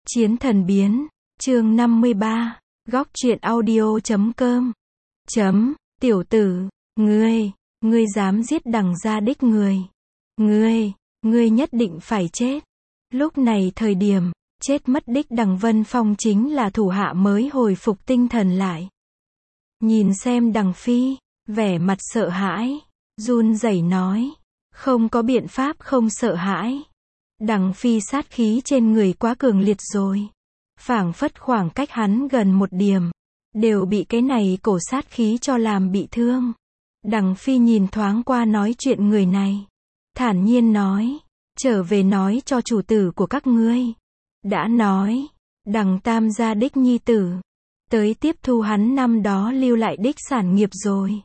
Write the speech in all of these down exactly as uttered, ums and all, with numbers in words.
Chiến thần biến, chương năm mươi ba, góc truyện audio chấm com. Chấm, tiểu tử, ngươi, ngươi dám giết đằng gia đích người. Ngươi, ngươi nhất định phải chết. Lúc này thời điểm, chết mất đích đằng Vân Phong chính là thủ hạ mới hồi phục tinh thần lại. Nhìn xem đằng Phi, vẻ mặt sợ hãi, run rẩy nói, không có biện pháp không sợ hãi. Đằng Phi sát khí trên người quá cường liệt rồi. Phảng phất khoảng cách hắn gần một điểm, đều bị cái này cổ sát khí cho làm bị thương. Đằng Phi nhìn thoáng qua nói chuyện người này, thản nhiên nói, trở về nói cho chủ tử của các ngươi. Đã nói, đằng Tam gia đích nhi tử, tới tiếp thu hắn năm đó lưu lại đích sản nghiệp rồi.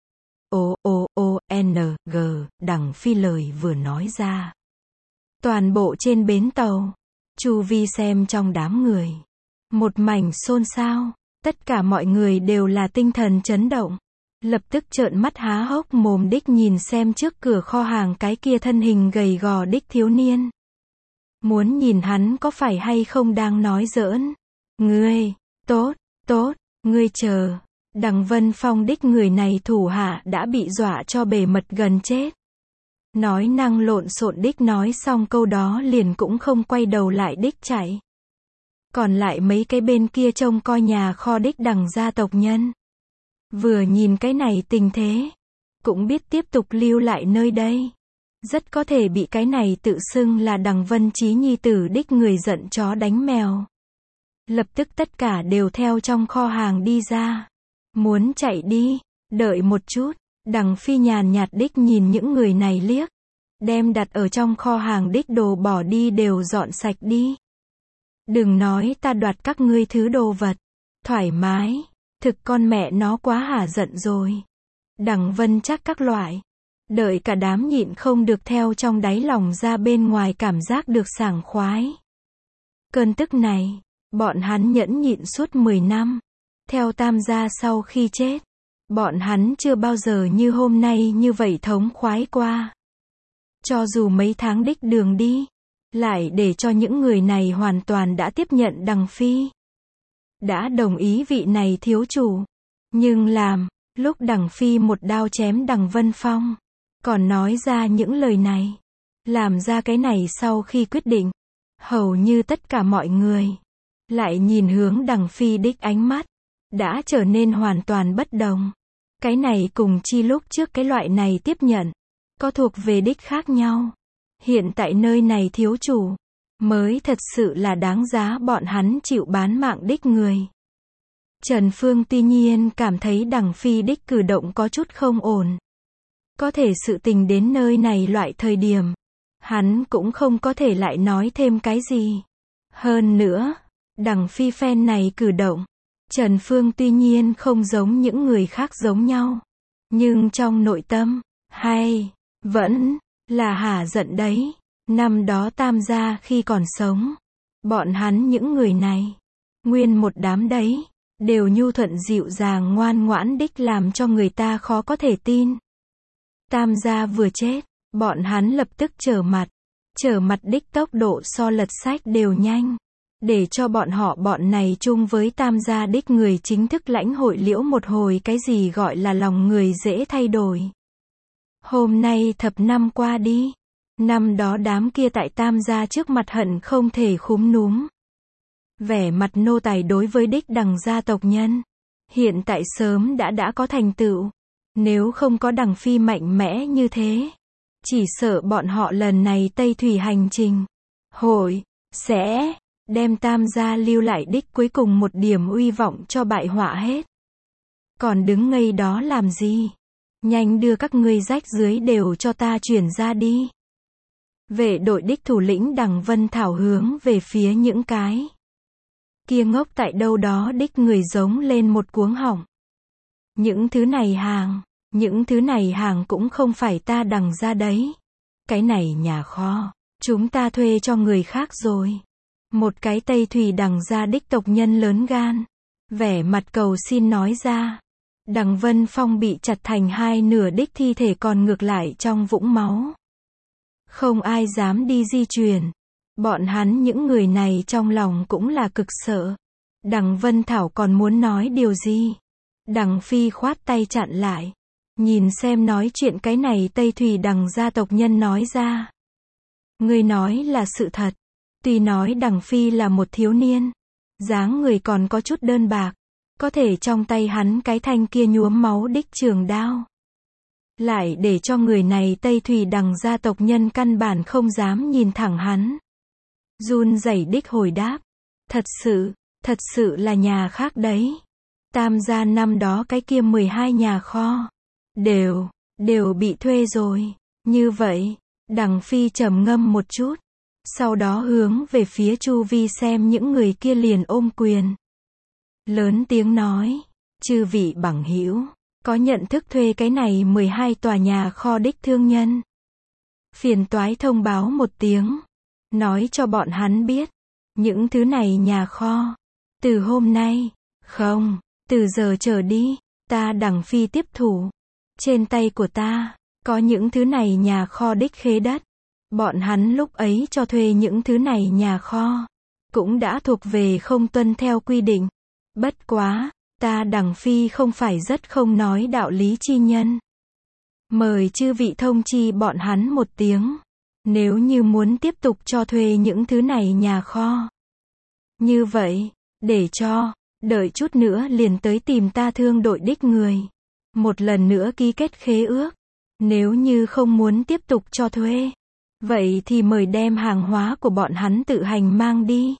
O O O N G, đằng Phi lời vừa nói ra. Toàn bộ trên bến tàu, chu vi xem trong đám người, một mảnh xôn xao, tất cả mọi người đều là tinh thần chấn động, lập tức trợn mắt há hốc mồm đích nhìn xem trước cửa kho hàng cái kia thân hình gầy gò đích thiếu niên. Muốn nhìn hắn có phải hay không đang nói giỡn. Ngươi, tốt, tốt, ngươi chờ, đằng Vân Phong đích người này thủ hạ đã bị dọa cho bề mật gần chết. Nói năng lộn xộn đích nói xong câu đó liền cũng không quay đầu lại đích chạy. Còn lại mấy cái bên kia trông coi nhà kho đích đằng gia tộc nhân, vừa nhìn cái này tình thế, cũng biết tiếp tục lưu lại nơi đây. Rất có thể bị cái này tự xưng là đằng Vân Chí nhi tử đích người giận chó đánh mèo. Lập tức tất cả đều theo trong kho hàng đi ra. Muốn chạy đi, đợi một chút. Đằng Phi nhàn nhạt đích nhìn những người này liếc, đem đặt ở trong kho hàng đích đồ bỏ đi đều dọn sạch đi. Đừng nói ta đoạt các ngươi thứ đồ vật, thoải mái, thực con mẹ nó quá hả giận rồi. Đằng Vân chắc các loại, đợi cả đám nhịn không được theo trong đáy lòng ra bên ngoài cảm giác được sảng khoái. Cơn tức này, bọn hắn nhẫn nhịn suốt mười năm, theo Tam gia sau khi chết. Bọn hắn chưa bao giờ như hôm nay như vậy thống khoái qua. Cho dù mấy tháng đích đường đi, lại để cho những người này hoàn toàn đã tiếp nhận đằng Phi. Đã đồng ý vị này thiếu chủ. Nhưng làm, lúc đằng Phi một đao chém đằng Vân Phong, còn nói ra những lời này. Làm ra cái này sau khi quyết định, hầu như tất cả mọi người lại nhìn hướng đằng Phi đích ánh mắt, đã trở nên hoàn toàn bất đồng. Cái này cùng chi lúc trước cái loại này tiếp nhận, có thuộc về đích khác nhau. Hiện tại nơi này thiếu chủ, mới thật sự là đáng giá bọn hắn chịu bán mạng đích người. Trần Phương tuy nhiên cảm thấy đằng Phi đích cử động có chút không ổn. Có thể sự tình đến nơi này loại thời điểm, hắn cũng không có thể lại nói thêm cái gì. Hơn nữa, đằng Phi phen này cử động, Trần Phương tuy nhiên không giống những người khác giống nhau, nhưng trong nội tâm, hay, vẫn, là hả giận đấy. Năm đó Tam gia khi còn sống, bọn hắn những người này, nguyên một đám đấy, đều nhu thuận dịu dàng ngoan ngoãn đích làm cho người ta khó có thể tin. Tam gia vừa chết, bọn hắn lập tức trở mặt, trở mặt đích tốc độ so lật sách đều nhanh. Để cho bọn họ bọn này chung với Tam gia đích người chính thức lãnh hội liễu một hồi cái gì gọi là lòng người dễ thay đổi. Hôm nay thập năm qua đi, năm đó đám kia tại Tam gia trước mặt hận không thể khúm núm. Vẻ mặt nô tài đối với đích đằng gia tộc nhân, hiện tại sớm đã đã có thành tựu. Nếu không có đằng Phi mạnh mẽ như thế, chỉ sợ bọn họ lần này Tây Thủy hành trình, hội, sẽ đem Tam gia lưu lại đích cuối cùng một điểm uy vọng cho bại họa hết. Còn đứng ngây đó làm gì? Nhanh đưa các ngươi rách dưới đều cho ta chuyển ra đi. Vệ đội đích thủ lĩnh đằng Vân Thảo hướng về phía những cái kia ngốc tại đâu đó đích người giống lên một cuống họng. Những thứ này hàng, những thứ này hàng cũng không phải ta đằng ra đấy. Cái này nhà kho, chúng ta thuê cho người khác rồi. Một cái Tây Thủy đằng gia đích tộc nhân lớn gan, vẻ mặt cầu xin nói ra. Đằng Vân Phong bị chặt thành hai nửa đích thi thể còn ngược lại trong vũng máu. Không ai dám đi di chuyển. Bọn hắn những người này trong lòng cũng là cực sợ. Đằng Vân Thảo còn muốn nói điều gì. Đằng Phi khoát tay chặn lại. Nhìn xem nói chuyện cái này Tây Thủy đằng gia tộc nhân nói ra. Ngươi nói là sự thật. Tuy nói đằng Phi là một thiếu niên. Dáng người còn có chút đơn bạc. Có thể trong tay hắn cái thanh kia nhuốm máu đích trường đao. Lại để cho người này Tây Thủy đằng gia tộc nhân căn bản không dám nhìn thẳng hắn. Run rẩy đích hồi đáp. Thật sự, thật sự là nhà khác đấy. Tam gia năm đó cái kia mười hai nhà kho. Đều, đều bị thuê rồi. Như vậy, đằng Phi trầm ngâm một chút. Sau đó hướng về phía chu vi xem những người kia liền ôm quyền. Lớn tiếng nói. Chư vị bằng hữu, có nhận thức thuê cái này mười hai tòa nhà kho đích thương nhân. Phiền toái thông báo một tiếng. Nói cho bọn hắn biết. Những thứ này nhà kho. Từ hôm nay, không, từ giờ trở đi, ta đằng Phi tiếp thủ. Trên tay của ta, có những thứ này nhà kho đích khế đất. Bọn hắn lúc ấy cho thuê những thứ này nhà kho. Cũng đã thuộc về không tuân theo quy định. Bất quá, ta đằng Phi không phải rất không nói đạo lý chi nhân. Mời chư vị thông chi bọn hắn một tiếng. Nếu như muốn tiếp tục cho thuê những thứ này nhà kho. Như vậy, để cho, đợi chút nữa liền tới tìm ta thương đội đích người. Một lần nữa ký kết khế ước. Nếu như không muốn tiếp tục cho thuê. Vậy thì mời đem hàng hóa của bọn hắn tự hành mang đi.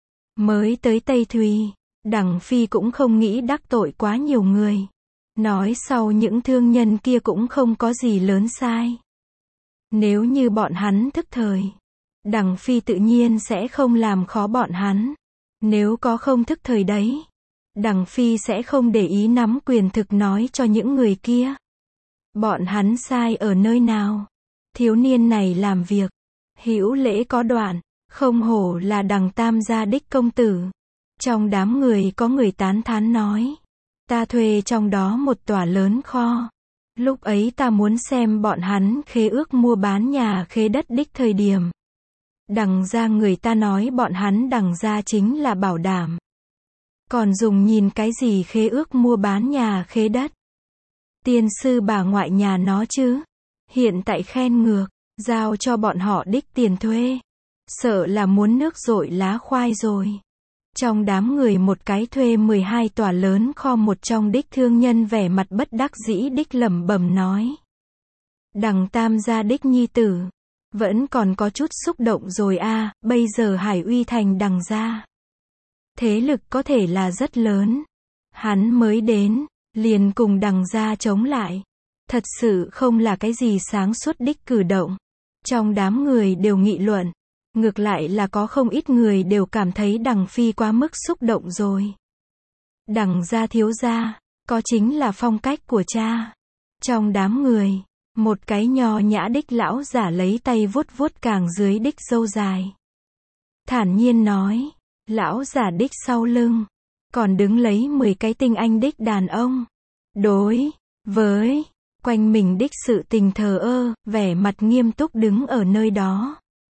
Mới tới Tây Thùy, đằng Phi cũng không nghĩ đắc tội quá nhiều người. Nói sau những thương nhân kia cũng không có gì lớn sai. Nếu như bọn hắn thức thời, đằng Phi tự nhiên sẽ không làm khó bọn hắn. Nếu có không thức thời đấy, đằng Phi sẽ không để ý nắm quyền thực nói cho những người kia. Bọn hắn sai ở nơi nào? Thiếu niên này làm việc, hữu lễ có đoạn, không hổ là đằng Tam gia đích công tử. Trong đám người có người tán thán nói, ta thuê trong đó một tòa lớn kho. Lúc ấy ta muốn xem bọn hắn khế ước mua bán nhà khế đất đích thời điểm. Đằng gia người ta nói bọn hắn đằng gia chính là bảo đảm. Còn dùng nhìn cái gì khế ước mua bán nhà khế đất? Tiên sư bà ngoại nhà nó chứ. Hiện tại khen ngược, giao cho bọn họ đích tiền thuê. Sợ là muốn nước dội lá khoai rồi. Trong đám người một cái thuê mười hai tòa lớn kho một trong đích thương nhân vẻ mặt bất đắc dĩ đích lẩm bẩm nói. Đằng Tam gia đích nhi tử. Vẫn còn có chút xúc động rồi a, à, bây giờ Hải Uy thành đằng gia. Thế lực có thể là rất lớn. Hắn mới đến, liền cùng đằng gia chống lại. Thật sự không là cái gì sáng suốt đích cử động. Trong đám người đều nghị luận. Ngược lại là có không ít người đều cảm thấy đằng Phi quá mức xúc động rồi. Đằng gia thiếu gia, có chính là phong cách của cha. Trong đám người, một cái nho nhã đích lão giả lấy tay vuốt vuốt càng dưới đích râu dài. Thản nhiên nói, lão giả đích sau lưng, còn đứng lấy mười cái tinh anh đích đàn ông. Đối với quanh mình đích sự tình thờ ơ, vẻ mặt nghiêm túc đứng ở nơi đó.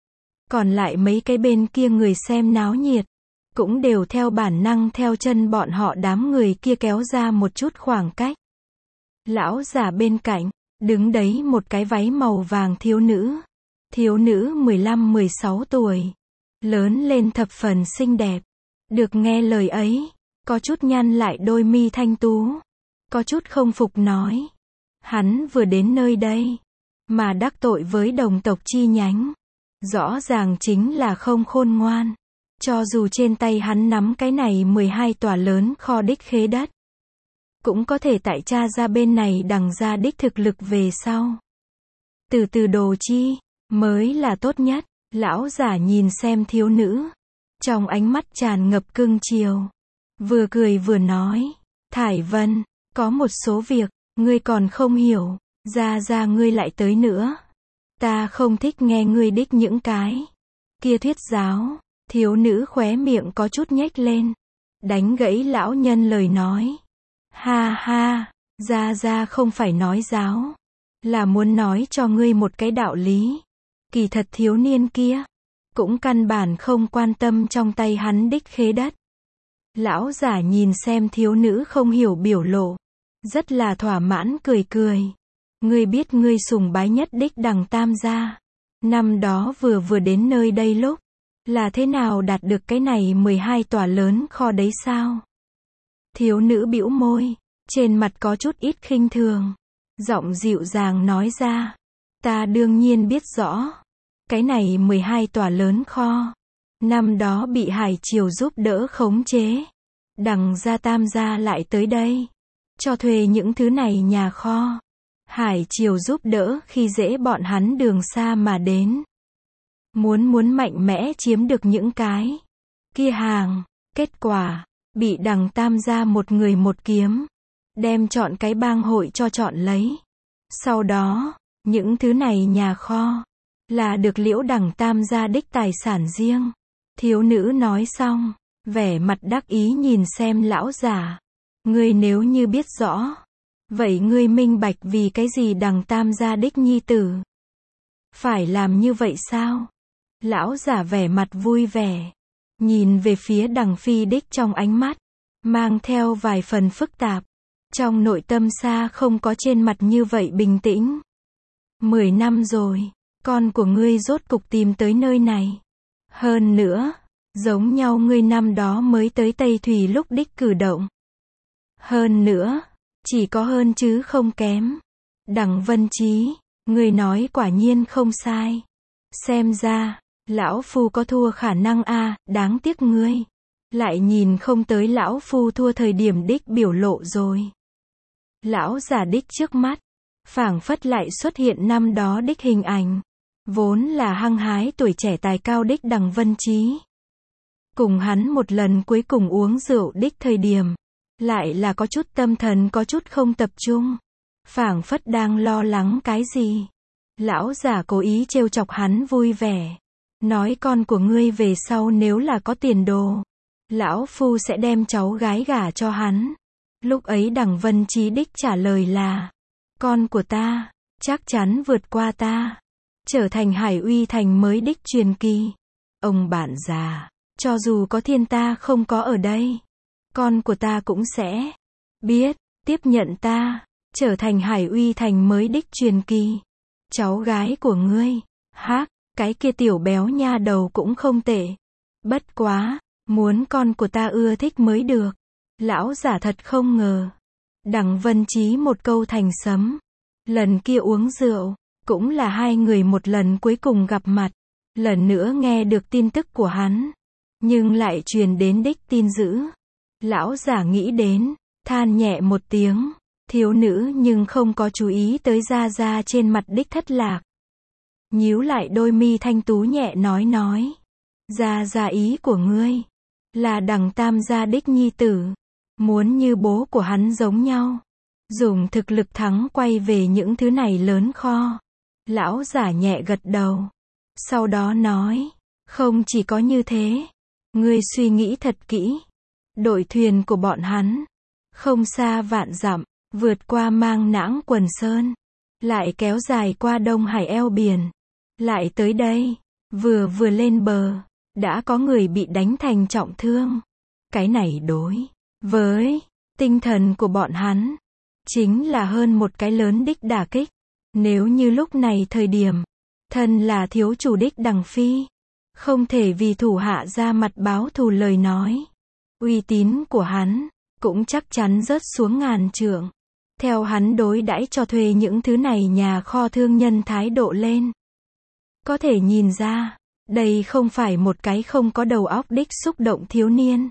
Còn lại mấy cái bên kia người xem náo nhiệt, cũng đều theo bản năng theo chân bọn họ đám người kia kéo ra một chút khoảng cách. Lão giả bên cạnh, đứng đấy một cái váy màu vàng thiếu nữ. Thiếu nữ mười lăm mười sáu tuổi. Lớn lên thập phần xinh đẹp. Được nghe lời ấy, có chút nhăn lại đôi mi thanh tú. Có chút không phục nói. Hắn vừa đến nơi đây, mà đắc tội với đồng tộc chi nhánh. Rõ ràng chính là không khôn ngoan. Cho dù trên tay hắn nắm cái này mười hai tòa lớn kho đích khế đất. Cũng có thể tại cha ra bên này đằng ra đích thực lực về sau. Từ từ đồ chi, mới là tốt nhất. Lão giả nhìn xem thiếu nữ. Trong ánh mắt tràn ngập cưng chiều. Vừa cười vừa nói. Thải Vân, có một số việc, ngươi còn không hiểu. Ra ra ngươi lại tới nữa. Ta không thích nghe ngươi đích những cái kia thuyết giáo. Thiếu nữ khóe miệng có chút nhếch lên. Đánh gãy lão nhân lời nói. Ha ha, ra ra không phải nói giáo. Là muốn nói cho ngươi một cái đạo lý. Kỳ thật thiếu niên kia cũng căn bản không quan tâm trong tay hắn đích khế đất. Lão giả nhìn xem thiếu nữ không hiểu biểu lộ, rất là thỏa mãn cười cười. Ngươi biết ngươi sùng bái nhất đích đằng tam gia, năm đó vừa vừa đến nơi đây lúc, là thế nào đạt được cái này mười hai tòa lớn kho đấy sao? Thiếu nữ bĩu môi, trên mặt có chút ít khinh thường, giọng dịu dàng nói ra, ta đương nhiên biết rõ, cái này mười hai tòa lớn kho, năm đó bị Hải Triều giúp đỡ khống chế, đằng gia tam gia lại tới đây, cho thuê những thứ này nhà kho. Hải Triều giúp đỡ khi dễ bọn hắn đường xa mà đến. Muốn muốn mạnh mẽ chiếm được những cái kia hàng, kết quả, bị đằng tam gia một người một kiếm, đem chọn cái bang hội cho chọn lấy. Sau đó, những thứ này nhà kho, là được liễu đằng tam gia đích tài sản riêng. Thiếu nữ nói xong, vẻ mặt đắc ý nhìn xem lão giả. Ngươi nếu như biết rõ, vậy ngươi minh bạch vì cái gì đằng tam gia đích nhi tử phải làm như vậy sao? Lão giả vẻ mặt vui vẻ, nhìn về phía đằng phi đích trong ánh mắt, mang theo vài phần phức tạp. Trong nội tâm xa không có trên mặt như vậy bình tĩnh. Mười năm rồi, con của ngươi rốt cục tìm tới nơi này. Hơn nữa, giống nhau ngươi năm đó mới tới Tây Thủy lúc đích cử động. Hơn nữa, chỉ có hơn chứ không kém. Đằng Vân Chí, ngươi nói quả nhiên không sai. Xem ra, lão phu có thua khả năng a, à, đáng tiếc ngươi lại nhìn không tới lão phu thua thời điểm đích biểu lộ rồi. Lão giả đích trước mắt, phảng phất lại xuất hiện năm đó đích hình ảnh, vốn là hăng hái tuổi trẻ tài cao đích đằng Vân Chí. Cùng hắn một lần cuối cùng uống rượu đích thời điểm, lại là có chút tâm thần có chút không tập trung, phảng phất đang lo lắng cái gì. Lão giả cố ý trêu chọc hắn vui vẻ, nói con của ngươi về sau nếu là có tiền đồ, lão phu sẽ đem cháu gái gả cho hắn. Lúc ấy đằng Vân Chí đích trả lời là, con của ta, chắc chắn vượt qua ta, trở thành Hải Uy Thành mới đích truyền kỳ. Ông bạn già, cho dù có thiên ta không có ở đây, con của ta cũng sẽ biết, tiếp nhận ta, trở thành Hải Uy Thành mới đích truyền kỳ. Cháu gái của ngươi, hắc, cái kia tiểu béo nha đầu cũng không tệ. Bất quá, muốn con của ta ưa thích mới được. Lão giả thật không ngờ. Đằng Vân Chí một câu thành sấm. Lần kia uống rượu, cũng là hai người một lần cuối cùng gặp mặt. Lần nữa nghe được tin tức của hắn, nhưng lại truyền đến đích tin dữ. Lão giả nghĩ đến, than nhẹ một tiếng. Thiếu nữ nhưng không có chú ý tới Gia Gia trên mặt đích thất lạc. Nhíu lại đôi mi thanh tú nhẹ nói nói. Gia Gia ý của ngươi, là đằng tam gia đích nhi tử. Muốn như bố của hắn giống nhau. Dùng thực lực thắng quay về những thứ này lớn kho. Lão giả nhẹ gật đầu. Sau đó nói, không chỉ có như thế. Ngươi suy nghĩ thật kỹ. Đội thuyền của bọn hắn, không xa vạn dặm, vượt qua Mang Nãng Quần Sơn, lại kéo dài qua Đông Hải eo biển, lại tới đây, vừa vừa lên bờ, đã có người bị đánh thành trọng thương. Cái này đối với tinh thần của bọn hắn, chính là hơn một cái lớn đích đả kích. Nếu như lúc này thời điểm, thân là thiếu chủ đích đằng phi, không thể vì thủ hạ ra mặt báo thù lời nói, uy tín của hắn, cũng chắc chắn rớt xuống ngàn trượng. Theo hắn đối đãi cho thuê những thứ này nhà kho thương nhân thái độ lên, có thể nhìn ra, đây không phải một cái không có đầu óc đích xúc động thiếu niên.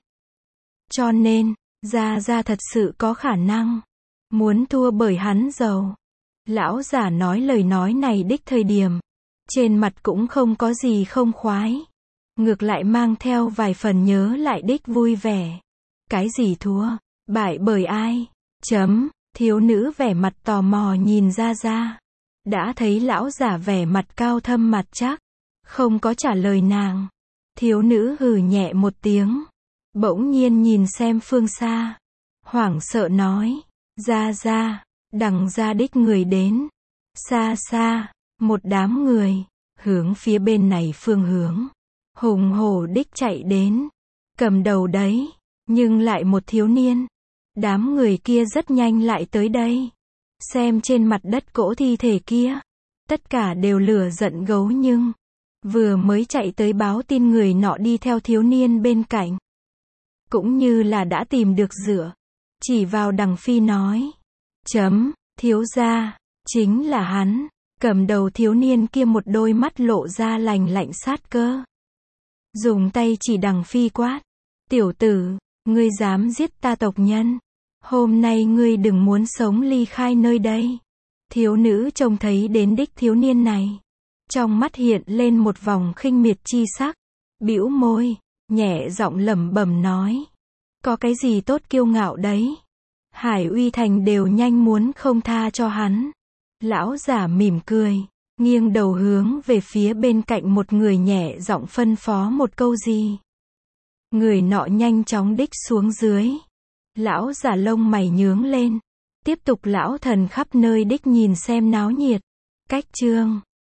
Cho nên, Gia Gia thật sự có khả năng muốn thua bởi hắn giàu. Lão giả nói lời nói này đích thời điểm, trên mặt cũng không có gì không khoái, ngược lại mang theo vài phần nhớ lại đích vui vẻ. Cái gì thua? Bại bởi ai? Chấm. Thiếu nữ vẻ mặt tò mò nhìn Gia Gia. Đã thấy lão giả vẻ mặt cao thâm mặt chắc, không có trả lời nàng. Thiếu nữ hừ nhẹ một tiếng, bỗng nhiên nhìn xem phương xa, hoảng sợ nói, Gia Gia, đằng gia đích người đến. Xa xa, một đám người, hướng phía bên này phương hướng, hùng hổ đích chạy đến. Cầm đầu đấy, nhưng lại một thiếu niên. Đám người kia rất nhanh lại tới đây. Xem trên mặt đất cỗ thi thể kia. Tất cả đều lửa giận gấu nhưng. Vừa mới chạy tới báo tin người nọ đi theo thiếu niên bên cạnh. Cũng như là đã tìm được dựa. Chỉ vào Đằng Phi nói. Chấm, thiếu gia, chính là hắn. Cầm đầu thiếu niên kia một đôi mắt lộ ra lành lạnh sát cơ. Dùng tay chỉ Đằng Phi quát. Tiểu tử, ngươi dám giết ta tộc nhân. Hôm nay ngươi đừng muốn sống ly khai nơi đây. Thiếu nữ trông thấy đến đích thiếu niên này. Trong mắt hiện lên một vòng khinh miệt chi sắc. Bĩu môi, nhẹ giọng lẩm bẩm nói. Có cái gì tốt kiêu ngạo đấy. Hải Uy Thành đều nhanh muốn không tha cho hắn. Lão giả mỉm cười, nghiêng đầu hướng về phía bên cạnh một người nhẹ giọng phân phó một câu gì. Người nọ nhanh chóng đích xuống dưới. Lão giả lông mày nhướng lên. Tiếp tục lão thần khắp nơi đích nhìn xem náo nhiệt. Cách chương